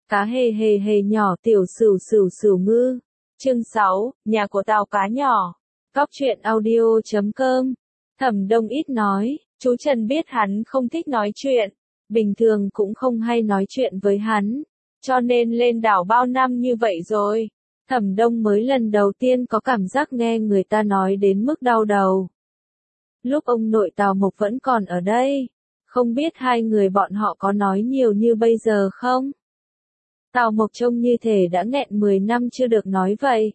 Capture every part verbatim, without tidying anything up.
Cá hề hề hề nhỏ tiểu sửu sửu sửu ngư. Chương sáu, nhà của tàu cá nhỏ. Cóc truyện audio chấm com. Thẩm Đông ít nói, chú Trần biết hắn không thích nói chuyện, bình thường cũng không hay nói chuyện với hắn, cho nên lên đảo bao năm như vậy rồi. Thẩm Đông mới lần đầu tiên có cảm giác nghe người ta nói đến mức đau đầu. Lúc ông nội Tào Mộc vẫn còn ở đây, không biết hai người bọn họ có nói nhiều như bây giờ không? Tào Mộc trông như thể đã nghẹn mười năm chưa được nói vậy.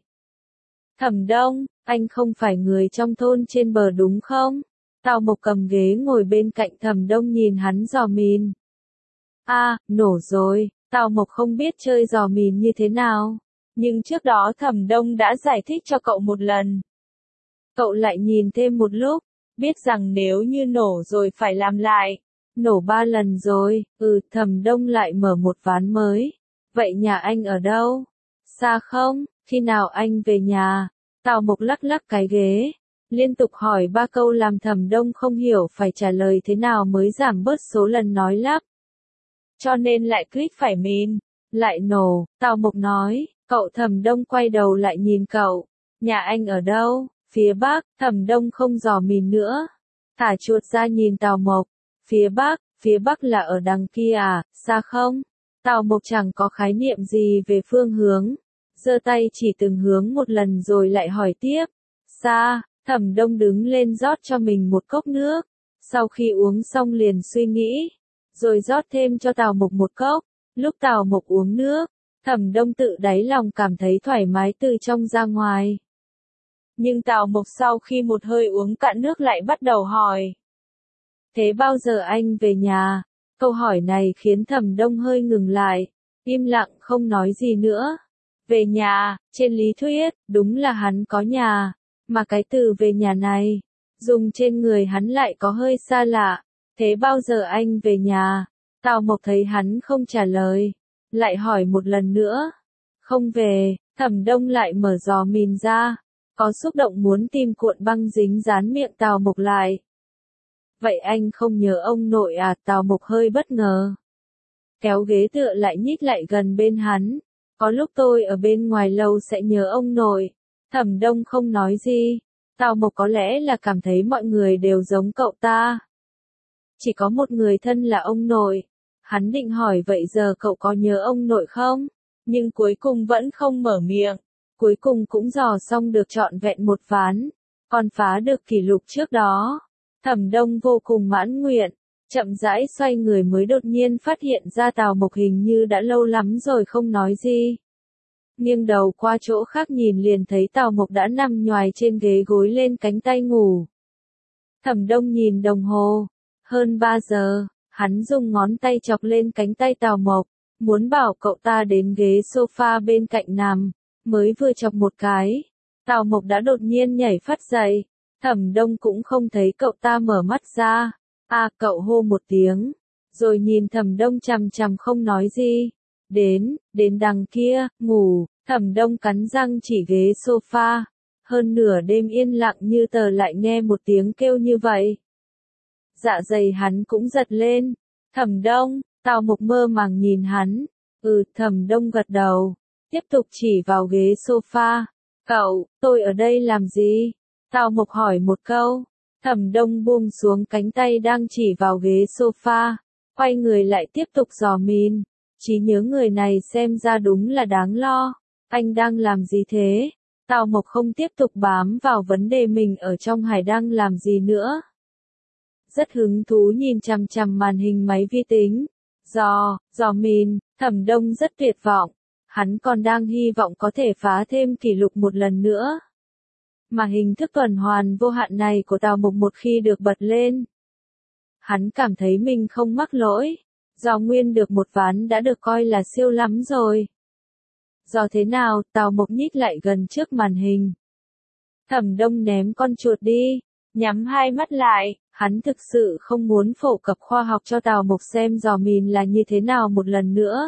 Thẩm Đông, anh không phải người trong thôn trên bờ đúng không? Tào Mộc cầm ghế ngồi bên cạnh Thẩm Đông nhìn hắn giò mìn. A, à, nổ rồi, Tào Mộc không biết chơi giò mìn như thế nào, nhưng trước đó Thẩm Đông đã giải thích cho cậu một lần. Cậu lại nhìn thêm một lúc, biết rằng nếu như nổ rồi phải làm lại. Nổ ba lần rồi, ừ, Thẩm Đông lại mở một ván mới. Vậy nhà anh ở đâu? Xa không? Khi nào anh về nhà? Tào Mộc lắc lắc cái ghế, liên tục hỏi ba câu làm Thẩm Đông không hiểu phải trả lời thế nào mới giảm bớt số lần nói lắp. Cho nên lại click phải mìn, lại nổ, Tào Mộc nói, cậu. Thẩm Đông quay đầu lại nhìn cậu, nhà anh ở đâu? Phía Bắc. Thẩm Đông không dò mìn nữa, thả chuột ra nhìn Tào Mộc, phía Bắc, phía Bắc là ở đằng kia à, xa không? Tào Mộc chẳng có khái niệm gì về phương hướng, giơ tay chỉ từng hướng một lần rồi lại hỏi tiếp. Xa. Thẩm Đông đứng lên rót cho mình một cốc nước, sau khi uống xong liền suy nghĩ, rồi rót thêm cho Tào Mộc một cốc. Lúc Tào Mộc uống nước, Thẩm Đông tự đáy lòng cảm thấy thoải mái từ trong ra ngoài. Nhưng Tào Mộc sau khi một hơi uống cạn nước lại bắt đầu hỏi. Thế bao giờ anh về nhà? Câu hỏi này khiến Thẩm Đông hơi ngừng lại, im lặng không nói gì nữa. Về nhà, trên lý thuyết, đúng là hắn có nhà, mà cái từ về nhà này, dùng trên người hắn lại có hơi xa lạ. Thế bao giờ anh về nhà? Tào Mộc thấy hắn không trả lời, lại hỏi một lần nữa. Không về. Thẩm Đông lại mở giò mìn ra, có xúc động muốn tìm cuộn băng dính dán miệng Tào Mộc lại. Vậy anh không nhớ ông nội à? Tào Mộc hơi bất ngờ, kéo ghế tựa lại nhích lại gần bên hắn. Có lúc tôi ở bên ngoài lâu sẽ nhớ ông nội. Thẩm Đông không nói gì. Tào Mộc có lẽ là cảm thấy mọi người đều giống cậu ta, chỉ có một người thân là ông nội. Hắn định hỏi vậy giờ cậu có nhớ ông nội không? Nhưng cuối cùng vẫn không mở miệng. Cuối cùng cũng dò xong được trọn vẹn một ván, còn phá được kỷ lục trước đó. Thẩm Đông vô cùng mãn nguyện, chậm rãi xoay người mới đột nhiên phát hiện ra Tào Mộc hình như đã lâu lắm rồi không nói gì. Nghiêng đầu qua chỗ khác nhìn liền thấy Tào Mộc đã nằm nhoài trên ghế gối lên cánh tay ngủ. Thẩm Đông nhìn đồng hồ, hơn ba giờ, hắn dùng ngón tay chọc lên cánh tay Tào Mộc, muốn bảo cậu ta đến ghế sofa bên cạnh nằm, mới vừa chọc một cái, Tào Mộc đã đột nhiên nhảy phát dậy. Thẩm Đông cũng không thấy cậu ta mở mắt ra. A, à, cậu hô một tiếng, rồi nhìn Thẩm Đông chằm chằm không nói gì. Đến, đến đằng kia, ngủ. Thẩm Đông cắn răng chỉ ghế sofa. Hơn nửa đêm yên lặng như tờ lại nghe một tiếng kêu như vậy. Dạ dày hắn cũng giật lên. Thẩm Đông. Tào Mộc mơ màng nhìn hắn. Ừ, Thẩm Đông gật đầu, tiếp tục chỉ vào ghế sofa. Cậu, tôi ở đây làm gì? Tào Mộc hỏi một câu. Thẩm Đông buông xuống cánh tay đang chỉ vào ghế sofa, quay người lại tiếp tục dò mìn. Trí nhớ người này xem ra đúng là đáng lo. Anh đang làm gì thế? Tào Mộc không tiếp tục bám vào vấn đề mình ở trong hải đang làm gì nữa. Rất hứng thú nhìn chằm chằm màn hình máy vi tính. Dò, dò mìn. Thẩm Đông rất tuyệt vọng. Hắn còn đang hy vọng có thể phá thêm kỷ lục một lần nữa. Mà hình thức tuần hoàn vô hạn này của Tào Mộc một khi được bật lên, hắn cảm thấy mình không mắc lỗi. Dò nguyên được một ván đã được coi là siêu lắm rồi. Dò thế nào? Tào Mộc nhích lại gần trước màn hình. Thẩm Đông ném con chuột đi, nhắm hai mắt lại. Hắn thực sự không muốn phổ cập khoa học cho Tào Mộc xem dò mìn là như thế nào một lần nữa.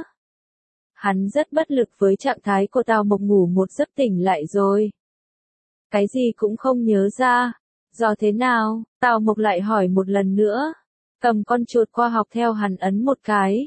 Hắn rất bất lực với trạng thái của Tào Mộc ngủ một giấc tỉnh lại rồi. Cái gì cũng không nhớ ra. Dò thế nào? Tào Mộc lại hỏi một lần nữa. Cầm con chuột khoa học theo hắn ấn một cái.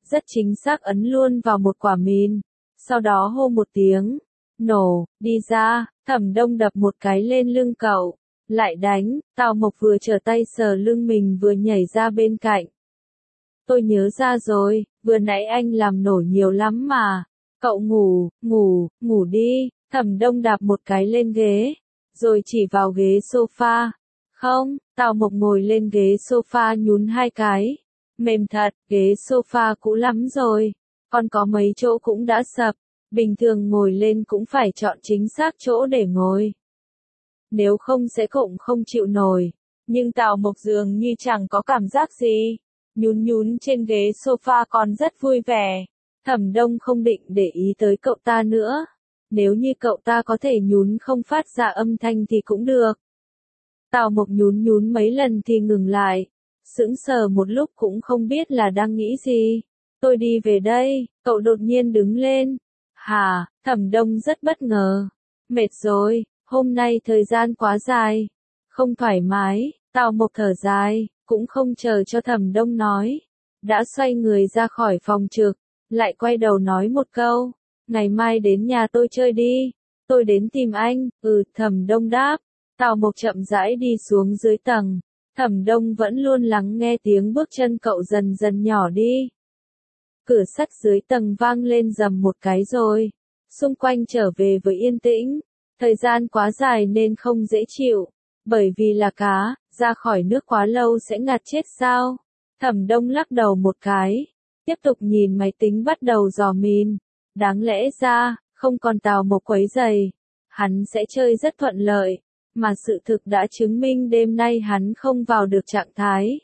rất chính xác ấn luôn vào một quả mìn, sau đó hô một tiếng, nổ, đi ra, Thẩm Đông đập một cái lên lưng cậu, lại đánh, Tào Mộc vừa trở tay sờ lưng mình vừa nhảy ra bên cạnh. Tôi nhớ ra rồi, vừa nãy anh làm nổ nhiều lắm mà, cậu ngủ, ngủ, ngủ đi, Thẩm Đông đạp một cái lên ghế, rồi chỉ vào ghế sofa. Không, Tào Mộc ngồi lên ghế sofa nhún hai cái. Mềm thật, ghế sofa cũ lắm rồi, còn có mấy chỗ cũng đã sập, bình thường ngồi lên cũng phải chọn chính xác chỗ để ngồi. Nếu không sẽ cũng không chịu nổi, nhưng Tào Mộc dường như chẳng có cảm giác gì, nhún nhún trên ghế sofa còn rất vui vẻ. Thẩm Đông không định để ý tới cậu ta nữa, nếu như cậu ta có thể nhún không phát ra âm thanh thì cũng được. Tào Mộc nhún nhún mấy lần thì ngừng lại, sững sờ một lúc cũng không biết là đang nghĩ gì. Tôi đi về đây, cậu đột nhiên đứng lên. Hả, Thẩm Đông rất bất ngờ. Mệt rồi, hôm nay thời gian quá dài, không thoải mái, Tào Mộc thở dài, cũng không chờ cho Thẩm Đông nói. Đã xoay người ra khỏi phòng trực, lại quay đầu nói một câu, ngày mai đến nhà tôi chơi đi, tôi đến tìm anh. Ừ, Thẩm Đông đáp. Tào Mộc chậm rãi đi xuống dưới tầng, Thẩm Đông vẫn luôn lắng nghe tiếng bước chân cậu dần dần nhỏ đi. Cửa sắt dưới tầng vang lên rầm một cái rồi, xung quanh trở về với yên tĩnh, thời gian quá dài nên không dễ chịu, bởi vì là cá, ra khỏi nước quá lâu sẽ ngạt chết sao? Thẩm Đông lắc đầu một cái, tiếp tục nhìn máy tính bắt đầu dò mìn, đáng lẽ ra, không còn Tào Mộc quấy rầy, hắn sẽ chơi rất thuận lợi. Mà sự thực đã chứng minh đêm nay hắn không vào được trạng thái.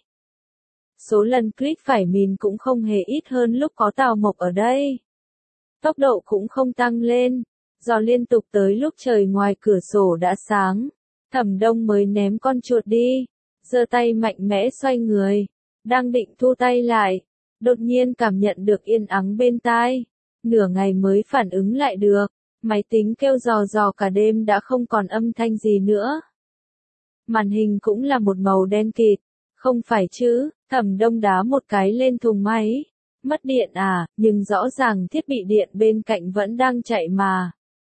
Số lần click phải mìn cũng không hề ít hơn lúc có Tào Mộc ở đây. Tốc độ cũng không tăng lên, do liên tục tới lúc trời ngoài cửa sổ đã sáng. Thẩm Đông mới ném con chuột đi, giơ tay mạnh mẽ xoay người, đang định thu tay lại, đột nhiên cảm nhận được yên ắng bên tai, nửa ngày mới phản ứng lại được. Máy tính kêu rò rò cả đêm đã không còn âm thanh gì nữa. Màn hình cũng là một màu đen kịt. Không phải chứ, Thẩm Đông đá một cái lên thùng máy. Mất điện à, nhưng rõ ràng thiết bị điện bên cạnh vẫn đang chạy mà.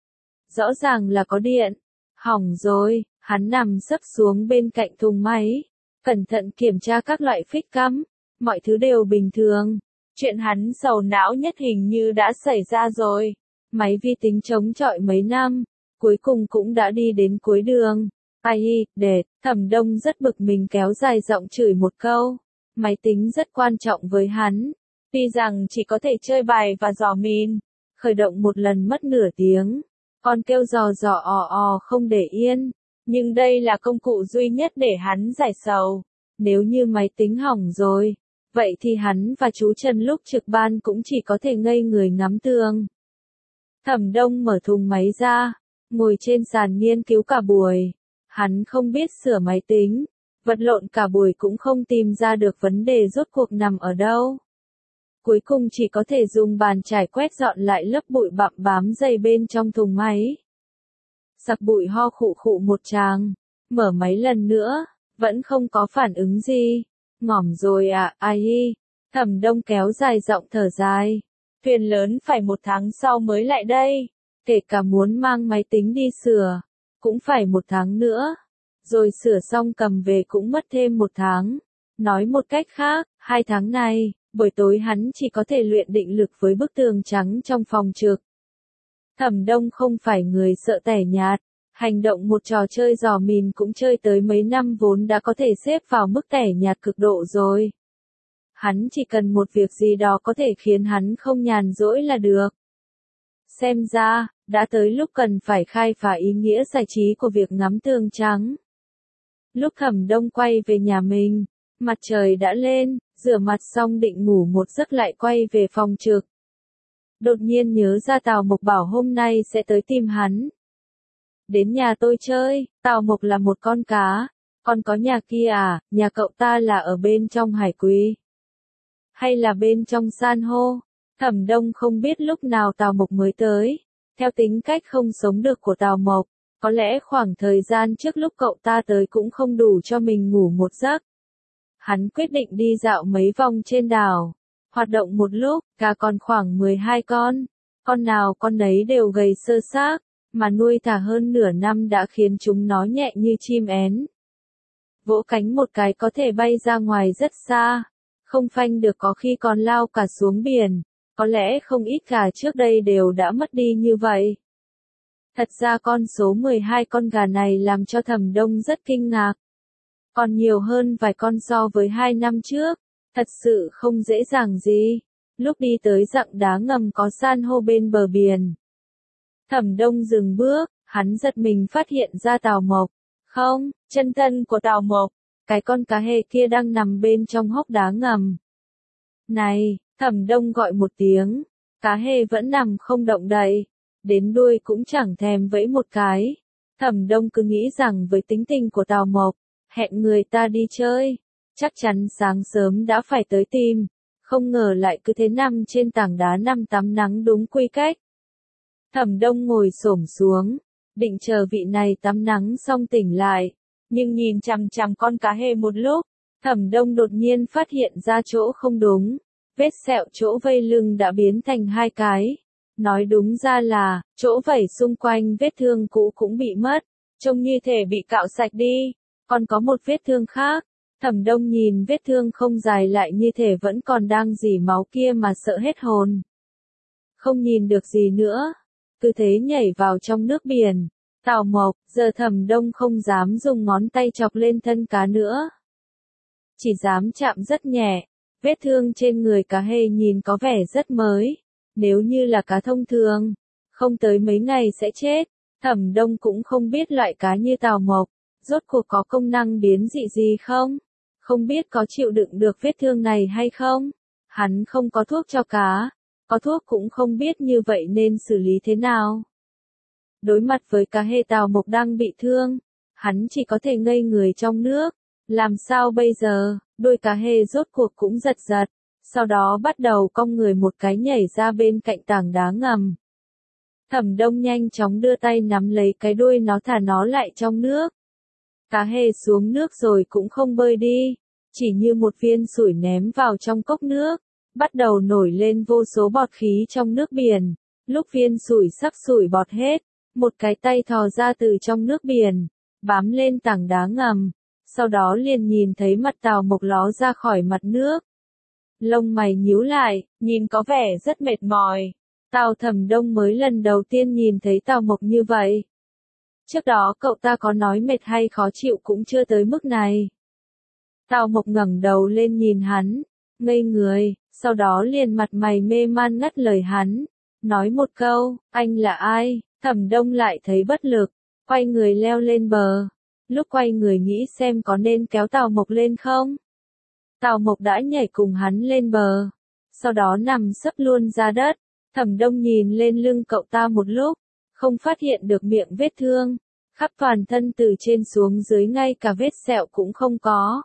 Rõ ràng là có điện. Hỏng rồi, hắn nằm sấp xuống bên cạnh thùng máy. Cẩn thận kiểm tra các loại phích cắm. Mọi thứ đều bình thường. Chuyện hắn sầu não nhất hình như đã xảy ra rồi. Máy vi tính chống chọi mấy năm, cuối cùng cũng đã đi đến cuối đường. Ai, đệt, Thẩm Đông rất bực mình kéo dài giọng chửi một câu. Máy tính rất quan trọng với hắn. Tuy rằng chỉ có thể chơi bài và dò mìn, khởi động một lần mất nửa tiếng, còn kêu dò dò ò ò không để yên. Nhưng đây là công cụ duy nhất để hắn giải sầu. Nếu như máy tính hỏng rồi, vậy thì hắn và chú Trần lúc trực ban cũng chỉ có thể ngây người ngắm tường. Thẩm Đông mở thùng máy ra, ngồi trên sàn nghiên cứu cả buổi. Hắn không biết sửa máy tính, vật lộn cả buổi cũng không tìm ra được vấn đề rốt cuộc nằm ở đâu. Cuối cùng chỉ có thể dùng bàn chải quét dọn lại lớp bụi bặm bám dày bên trong thùng máy. Sặc bụi ho khụ khụ một tràng, mở máy lần nữa, vẫn không có phản ứng gì. Ngỏm rồi à, ai. Thẩm Đông kéo dài giọng thở dài. Thuyền lớn phải một tháng sau mới lại đây, kể cả muốn mang máy tính đi sửa, cũng phải một tháng nữa, rồi sửa xong cầm về cũng mất thêm một tháng. Nói một cách khác, hai tháng này, buổi tối hắn chỉ có thể luyện định lực với bức tường trắng trong phòng trực. Thẩm Đông không phải người sợ tẻ nhạt, hành động một trò chơi dò mìn cũng chơi tới mấy năm vốn đã có thể xếp vào mức tẻ nhạt cực độ rồi. Hắn chỉ cần một việc gì đó có thể khiến hắn không nhàn rỗi là được. Xem ra, đã tới lúc cần phải khai phá ý nghĩa giải trí của việc ngắm tường trắng. Lúc Thẩm Đông quay về nhà mình, mặt trời đã lên, rửa mặt xong định ngủ một giấc lại quay về phòng trực. Đột nhiên nhớ ra Tào Mộc bảo hôm nay sẽ tới tìm hắn. Đến nhà tôi chơi, Tào Mộc là một con cá, còn có nhà kia à, nhà cậu ta là ở bên trong hải quỳ. Hay là bên trong san hô? Thẩm Đông không biết lúc nào Tào Mộc mới tới. Theo tính cách không sống được của Tào Mộc, có lẽ khoảng thời gian trước lúc cậu ta tới cũng không đủ cho mình ngủ một giấc. Hắn quyết định đi dạo mấy vòng trên đảo. Hoạt động một lúc, cá còn khoảng mười hai con. Con nào con nấy đều gầy sơ xác, mà nuôi thả hơn nửa năm đã khiến chúng nó nhẹ như chim én. Vỗ cánh một cái có thể bay ra ngoài rất xa, không phanh được có khi còn lao cả xuống biển, có lẽ không ít gà trước đây đều đã mất đi như vậy. Thật ra con số mười hai con gà này làm cho Thẩm Đông rất kinh ngạc. Còn nhiều hơn vài con so với hai năm trước, thật sự không dễ dàng gì. Lúc đi tới dặng đá ngầm có san hô bên bờ biển. Thẩm Đông dừng bước, hắn giật mình phát hiện ra Tào Mộc. Không, chân thân của Tào Mộc, cái con cá hê kia đang nằm bên trong hốc đá ngầm. Này, Thẩm Đông gọi một tiếng, cá hê vẫn nằm không động đậy, đến đuôi cũng chẳng thèm vẫy một cái. Thẩm Đông cứ nghĩ rằng với tính tình của Tào Mộc, hẹn người ta đi chơi, chắc chắn sáng sớm đã phải tới tìm, không ngờ lại cứ thế nằm trên tảng đá nằm tắm nắng đúng quy cách. Thẩm Đông ngồi xổm xuống, định chờ vị này tắm nắng xong tỉnh lại, nhưng nhìn chằm chằm con cá hê một lúc, Thẩm Đông đột nhiên phát hiện ra chỗ không đúng, vết sẹo chỗ vây lưng đã biến thành hai cái. Nói đúng ra là, chỗ vảy xung quanh vết thương cũ cũng bị mất, trông như thể bị cạo sạch đi, còn có một vết thương khác. Thẩm Đông nhìn vết thương không dài lại như thể vẫn còn đang rỉ máu kia mà sợ hết hồn. Không nhìn được gì nữa, cứ thế nhảy vào trong nước biển. Tào Mộc, giờ Thẩm Đông không dám dùng ngón tay chọc lên thân cá nữa. Chỉ dám chạm rất nhẹ, vết thương trên người cá hê nhìn có vẻ rất mới. Nếu như là cá thông thường, không tới mấy ngày sẽ chết. Thẩm Đông cũng không biết loại cá như Tào Mộc, rốt cuộc có công năng biến dị gì không? Không biết có chịu đựng được vết thương này hay không? Hắn không có thuốc cho cá, có thuốc cũng không biết như vậy nên xử lý thế nào. Đối mặt với cá hê Tào Mộc đang bị thương, hắn chỉ có thể ngây người trong nước. Làm sao bây giờ? Đôi cá hê rốt cuộc cũng giật giật, sau đó bắt đầu cong người một cái nhảy ra bên cạnh tảng đá ngầm. Thẩm Đông nhanh chóng đưa tay nắm lấy cái đuôi nó thả nó lại trong nước. Cá hê xuống nước rồi cũng không bơi đi, chỉ như một viên sủi ném vào trong cốc nước, bắt đầu nổi lên vô số bọt khí trong nước biển. Lúc viên sủi sắp sủi bọt hết, một cái tay thò ra từ trong nước biển, bám lên tảng đá ngầm, sau đó liền nhìn thấy mặt Tào Mộc ló ra khỏi mặt nước. Lông mày nhíu lại, nhìn có vẻ rất mệt mỏi. Tào Thẩm Đông mới lần đầu tiên nhìn thấy Tào Mộc như vậy. Trước đó cậu ta có nói mệt hay khó chịu cũng chưa tới mức này. Tào Mộc ngẩng đầu lên nhìn hắn, ngây người, sau đó liền mặt mày mê man ngắt lời hắn. Nói một câu, anh là ai? Thẩm Đông lại thấy bất lực, quay người leo lên bờ. Lúc quay người nghĩ xem có nên kéo Tào Mộc lên không? Tào Mộc đã nhảy cùng hắn lên bờ, sau đó nằm sấp luôn ra đất. Thẩm Đông nhìn lên lưng cậu ta một lúc, không phát hiện được miệng vết thương, khắp toàn thân từ trên xuống dưới ngay cả vết sẹo cũng không có.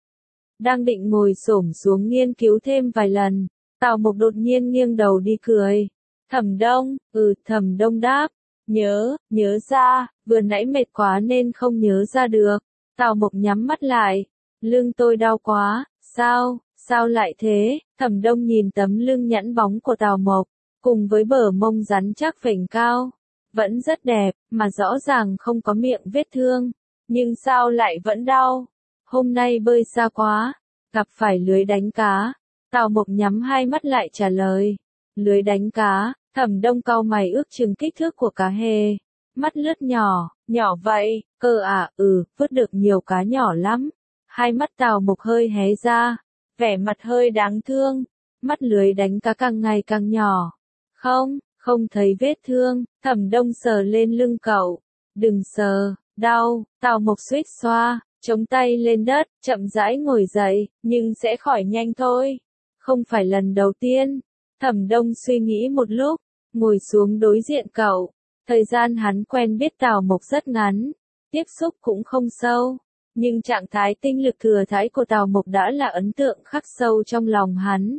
Đang định ngồi xổm xuống nghiên cứu thêm vài lần, Tào Mộc đột nhiên nghiêng đầu đi cười. Thẩm Đông, ừ, Thẩm Đông đáp, nhớ, nhớ ra, vừa nãy mệt quá nên không nhớ ra được. Tào Mộc nhắm mắt lại, lưng tôi đau quá, sao, sao lại thế? Thẩm Đông nhìn tấm lưng nhẵn bóng của Tào Mộc, cùng với bờ mông rắn chắc vểnh cao, vẫn rất đẹp, mà rõ ràng không có miệng vết thương, nhưng sao lại vẫn đau? Hôm nay bơi xa quá, gặp phải lưới đánh cá. Tào Mộc nhắm hai mắt lại trả lời. Lưới đánh cá. Thẩm Đông cau mày ước chừng kích thước của cá hê. Mắt lướt nhỏ, nhỏ vậy, cơ à, ừ, vớt được nhiều cá nhỏ lắm. Hai mắt Tào Mộc hơi hé ra, vẻ mặt hơi đáng thương. Mắt lưới đánh cá càng ngày càng nhỏ. Không, không thấy vết thương. Thẩm Đông sờ lên lưng cậu. Đừng sờ, đau. Tào Mộc suýt xoa, chống tay lên đất, chậm rãi ngồi dậy, nhưng sẽ khỏi nhanh thôi. Không phải lần đầu tiên. Thẩm Đông suy nghĩ một lúc, ngồi xuống đối diện cậu. Thời gian hắn quen biết Tào Mộc rất ngắn, tiếp xúc cũng không sâu, nhưng trạng thái tinh lực thừa thãi của Tào Mộc đã là ấn tượng khắc sâu trong lòng hắn.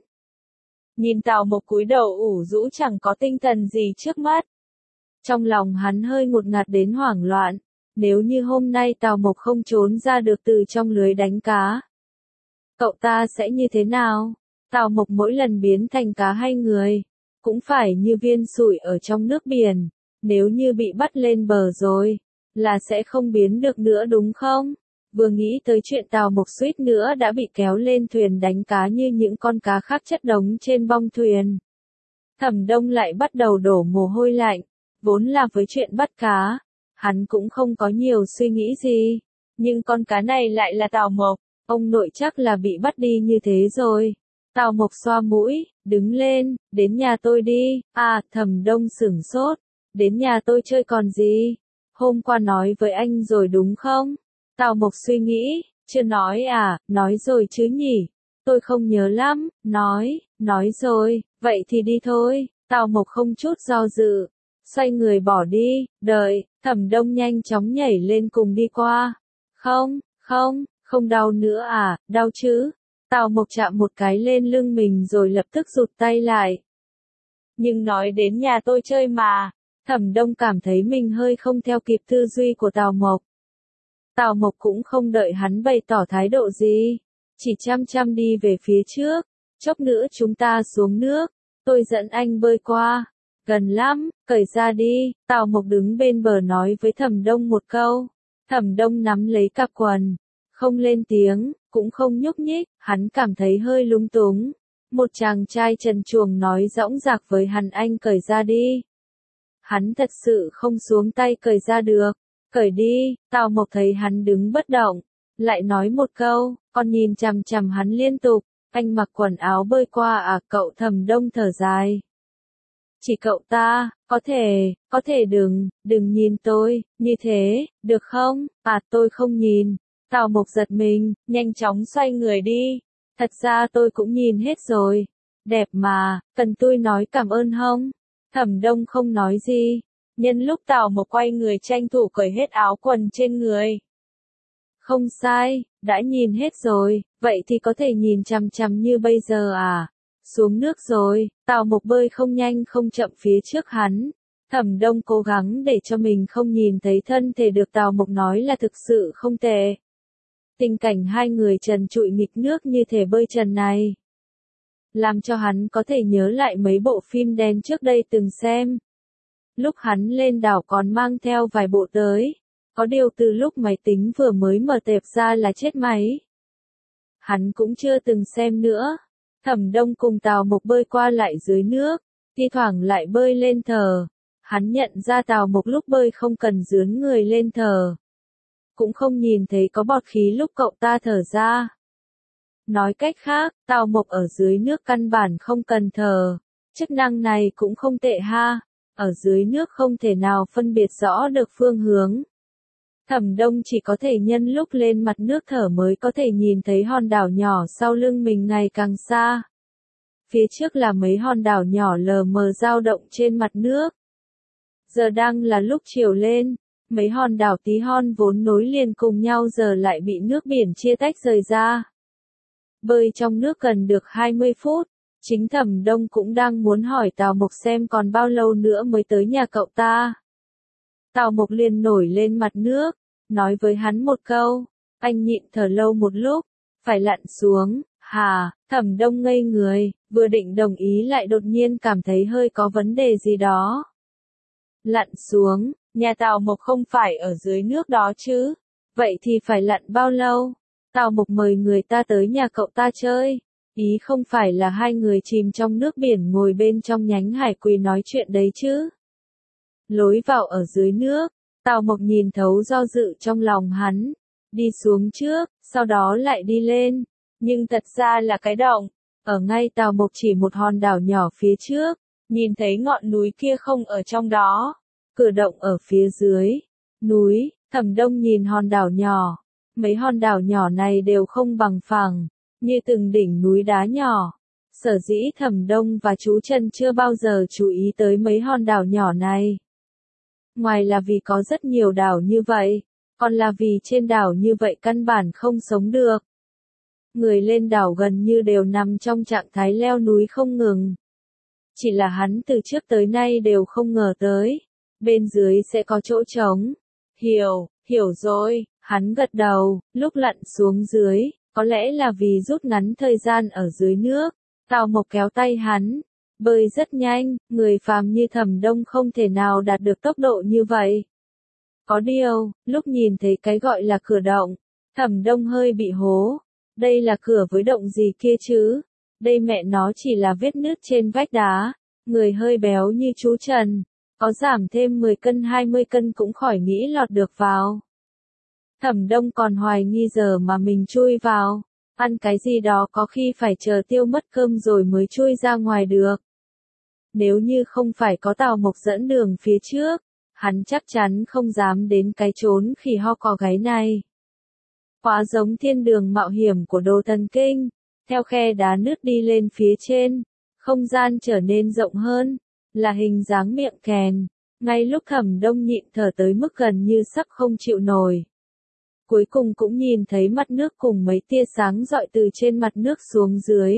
Nhìn Tào Mộc cúi đầu ủ rũ chẳng có tinh thần gì trước mắt. Trong lòng hắn hơi ngột ngạt đến hoảng loạn, nếu như hôm nay Tào Mộc không trốn ra được từ trong lưới đánh cá, cậu ta sẽ như thế nào? Tào Mộc mỗi lần biến thành cá hay người, cũng phải như viên sủi ở trong nước biển, nếu như bị bắt lên bờ rồi, là sẽ không biến được nữa đúng không? Vừa nghĩ tới chuyện Tào Mộc suýt nữa đã bị kéo lên thuyền đánh cá như những con cá khác chất đống trên bong thuyền. Thẩm Đông lại bắt đầu đổ mồ hôi lạnh, vốn là với chuyện bắt cá, hắn cũng không có nhiều suy nghĩ gì, nhưng con cá này lại là Tào Mộc, ông nội chắc là bị bắt đi như thế rồi. Tào Mộc xoa mũi, đứng lên, đến nhà tôi đi. À, Thẩm Đông sửng sốt, đến nhà tôi chơi còn gì? Hôm qua nói với anh rồi đúng không? Tào Mộc suy nghĩ, chưa nói à, nói rồi chứ nhỉ? Tôi không nhớ lắm, nói, nói rồi, vậy thì đi thôi. Tào Mộc không chút do dự, xoay người bỏ đi, đợi, Thẩm Đông nhanh chóng nhảy lên cùng đi qua. Không, không, không đau nữa à, đau chứ? Tào Mộc chạm một cái lên lưng mình rồi lập tức rụt tay lại. Nhưng nói đến nhà tôi chơi mà, Thẩm Đông cảm thấy mình hơi không theo kịp tư duy của Tào Mộc. Tào Mộc cũng không đợi hắn bày tỏ thái độ gì, chỉ chăm chăm đi về phía trước, chốc nữa chúng ta xuống nước, tôi dẫn anh bơi qua, gần lắm, cởi ra đi. Tào Mộc đứng bên bờ nói với Thẩm Đông một câu, Thẩm Đông nắm lấy cặp quần, không lên tiếng, cũng không nhúc nhích, hắn cảm thấy hơi lung túng. Một chàng trai trần truồng nói dõng dạc với hắn anh cởi ra đi. Hắn thật sự không xuống tay cởi ra được. Cởi đi. Tào Mộc thấy hắn đứng bất động, lại nói một câu, còn nhìn chằm chằm hắn liên tục, anh mặc quần áo bơi qua à? Cậu Thẩm Đông thở dài. Chỉ cậu ta, có thể, có thể đừng, đừng nhìn tôi, như thế, được không? À, tôi không nhìn. Tào Mộc giật mình, nhanh chóng xoay người đi. Thật ra tôi cũng nhìn hết rồi. Đẹp mà, cần tôi nói cảm ơn không? Thẩm Đông không nói gì. Nhân lúc Tào Mộc quay người tranh thủ cởi hết áo quần trên người. Không sai, đã nhìn hết rồi, vậy thì có thể nhìn chằm chằm như bây giờ à? Xuống nước rồi, Tào Mộc bơi không nhanh không chậm phía trước hắn. Thẩm Đông cố gắng để cho mình không nhìn thấy thân thể được Tào Mộc nói là thực sự không tệ. Tình cảnh hai người trần trụi nghịch nước như thể bơi trần này, làm cho hắn có thể nhớ lại mấy bộ phim đen trước đây từng xem. Lúc hắn lên đảo còn mang theo vài bộ tới, có điều từ lúc máy tính vừa mới mở tệp ra là chết máy. Hắn cũng chưa từng xem nữa. Thẩm Đông cùng Tào Mộc bơi qua lại dưới nước, thi thoảng lại bơi lên thờ. Hắn nhận ra Tào Mộc lúc bơi không cần dướn người lên thờ, cũng không nhìn thấy có bọt khí lúc cậu ta thở ra. Nói cách khác, Tào Mộc ở dưới nước căn bản không cần thở. Chức năng này cũng không tệ ha. Ở dưới nước không thể nào phân biệt rõ được phương hướng. Thẩm Đông chỉ có thể nhân lúc lên mặt nước thở mới có thể nhìn thấy hòn đảo nhỏ sau lưng mình ngày càng xa. Phía trước là mấy hòn đảo nhỏ lờ mờ dao động trên mặt nước. Giờ đang là lúc chiều lên, mấy hòn đảo tí hon vốn nối liền cùng nhau giờ lại bị nước biển chia tách rời ra. Bơi trong nước gần được hai mươi phút, chính Thẩm Đông cũng đang muốn hỏi Tào Mộc xem còn bao lâu nữa mới tới nhà cậu ta. Tào Mộc liền nổi lên mặt nước, nói với hắn một câu, anh nhịn thở lâu một lúc, phải lặn xuống. Hà, Thẩm Đông ngây người, vừa định đồng ý lại đột nhiên cảm thấy hơi có vấn đề gì đó. Lặn xuống, nhà Tào Mộc không phải ở dưới nước đó chứ, vậy thì phải lặn bao lâu? Tào Mộc mời người ta tới nhà cậu ta chơi, ý không phải là hai người chìm trong nước biển ngồi bên trong nhánh hải quỳ nói chuyện đấy chứ. Lối vào ở dưới nước, Tào Mộc nhìn thấu do dự trong lòng hắn, đi xuống trước, sau đó lại đi lên, nhưng thật ra là cái động, ở ngay Tào Mộc chỉ một hòn đảo nhỏ phía trước, nhìn thấy ngọn núi kia không ở trong đó, cửa động ở phía dưới, núi. Thẩm Đông nhìn hòn đảo nhỏ, mấy hòn đảo nhỏ này đều không bằng phẳng, như từng đỉnh núi đá nhỏ. Sở dĩ Thẩm Đông và chú Trần chưa bao giờ chú ý tới mấy hòn đảo nhỏ này. Ngoài là vì có rất nhiều đảo như vậy, còn là vì trên đảo như vậy căn bản không sống được. Người lên đảo gần như đều nằm trong trạng thái leo núi không ngừng. Chỉ là hắn từ trước tới nay đều không ngờ tới, bên dưới sẽ có chỗ trống. Hiểu, hiểu rồi, hắn gật đầu, lúc lặn xuống dưới, có lẽ là vì rút ngắn thời gian ở dưới nước, Tào Mộc kéo tay hắn. Bơi rất nhanh, người phàm như Thẩm Đông không thể nào đạt được tốc độ như vậy. Có điều, lúc nhìn thấy cái gọi là cửa động, Thẩm Đông hơi bị hố. Đây là cửa với động gì kia chứ? Đây mẹ nó chỉ là vết nứt trên vách đá. Người hơi béo như chú Trần, có giảm thêm mười cân hai mươi cân cũng khỏi nghĩ lọt được vào. Thẩm Đông còn hoài nghi giờ mà mình chui vào, ăn cái gì đó có khi phải chờ tiêu mất cơm rồi mới chui ra ngoài được. Nếu như không phải có Tào Mộc dẫn đường phía trước, hắn chắc chắn không dám đến cái chốn khỉ ho cò gáy này. Quá giống thiên đường mạo hiểm của Đồ Thần Kinh, theo khe đá nứt đi lên phía trên, không gian trở nên rộng hơn, là hình dáng miệng kèn, ngay lúc Thẩm Đông nhịn thở tới mức gần như sắp không chịu nổi. Cuối cùng cũng nhìn thấy mặt nước cùng mấy tia sáng rọi từ trên mặt nước xuống dưới.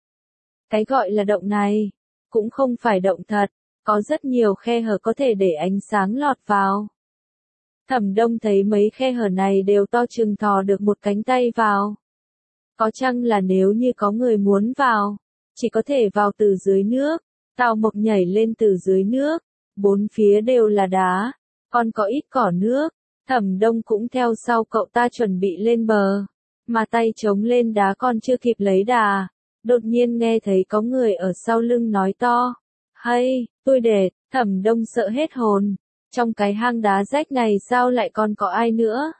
Cái gọi là động này, cũng không phải động thật, có rất nhiều khe hở có thể để ánh sáng lọt vào. Thẩm Đông thấy mấy khe hở này đều to chừng thò được một cánh tay vào. Có chăng là nếu như có người muốn vào, chỉ có thể vào từ dưới nước. Tào Mộc nhảy lên từ dưới nước, bốn phía đều là đá, còn có ít cỏ nước. Thẩm Đông cũng theo sau cậu ta chuẩn bị lên bờ, mà tay chống lên đá còn chưa kịp lấy đà, đột nhiên nghe thấy có người ở sau lưng nói to, hay, tôi đệt. Thẩm Đông sợ hết hồn, trong cái hang đá rách này sao lại còn có ai nữa?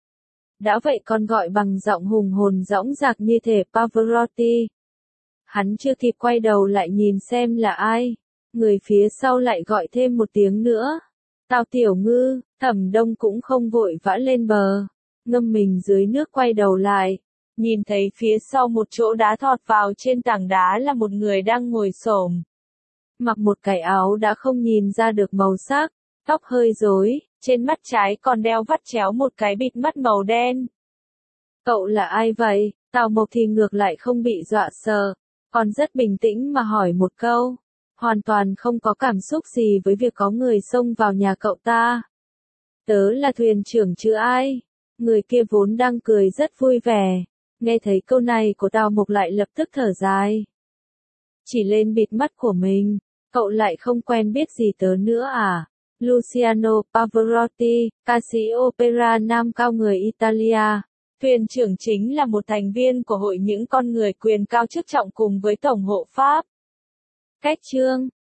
Đã vậy còn gọi bằng giọng hùng hồn dõng dạc như thể Pavarotti. Hắn chưa kịp quay đầu lại nhìn xem là ai, người phía sau lại gọi thêm một tiếng nữa. Tào Tiểu Ngư. Thẩm Đông cũng không vội vã lên bờ, ngâm mình dưới nước quay đầu lại, nhìn thấy phía sau một chỗ đá thọt vào trên tảng đá là một người đang ngồi xổm, mặc một cái áo đã không nhìn ra được màu sắc, tóc hơi rối, trên mắt trái còn đeo vắt chéo một cái bịt mắt màu đen. Cậu là ai vậy? Tào Mộc thì ngược lại không bị dọa sợ, còn rất bình tĩnh mà hỏi một câu, hoàn toàn không có cảm xúc gì với việc có người xông vào nhà cậu ta. Tớ là thuyền trưởng chứ ai? Người kia vốn đang cười rất vui vẻ, nghe thấy câu này của Tào Mộc lại lập tức thở dài. Chỉ lên bịt mắt của mình, cậu lại không quen biết gì tớ nữa à? Luciano Pavarotti, ca sĩ opera nam cao người Italia. Thuyền trưởng chính là một thành viên của hội những con người quyền cao chức trọng cùng với Tổng hộ Pháp. Cách chương